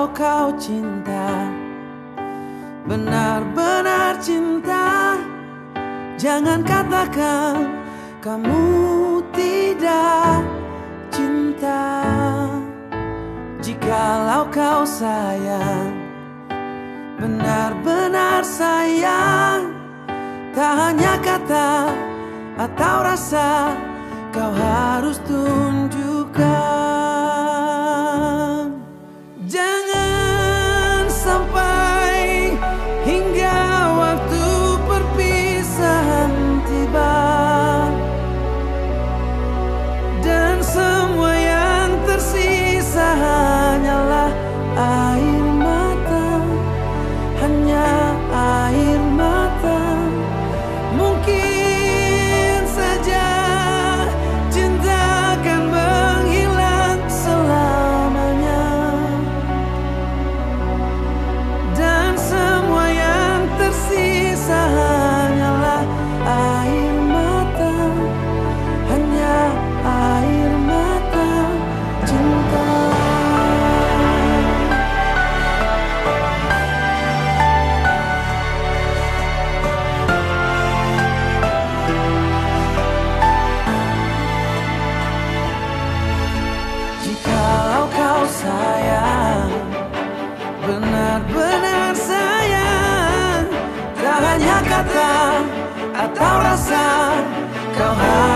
Jikalau kau cinta, benar-benar cinta, jangan katakan kamu tidak cinta. Jikalau kau sayang, benar-benar sayang, tak hanya kata atau rasa, kau harus tunjukkan. Jangan sampai hingga waktu perpisahan tiba, dan semua yang tersisa hanyalah air mata, hanya air mata. Mungkin saja cinta akan menghilang selamanya, dan semua yang tersisa hanyalah air mata, hanya air mata cinta. Jikalau kau sayang, benar-benar sayang, tak hanya kata atau rasa, kau harus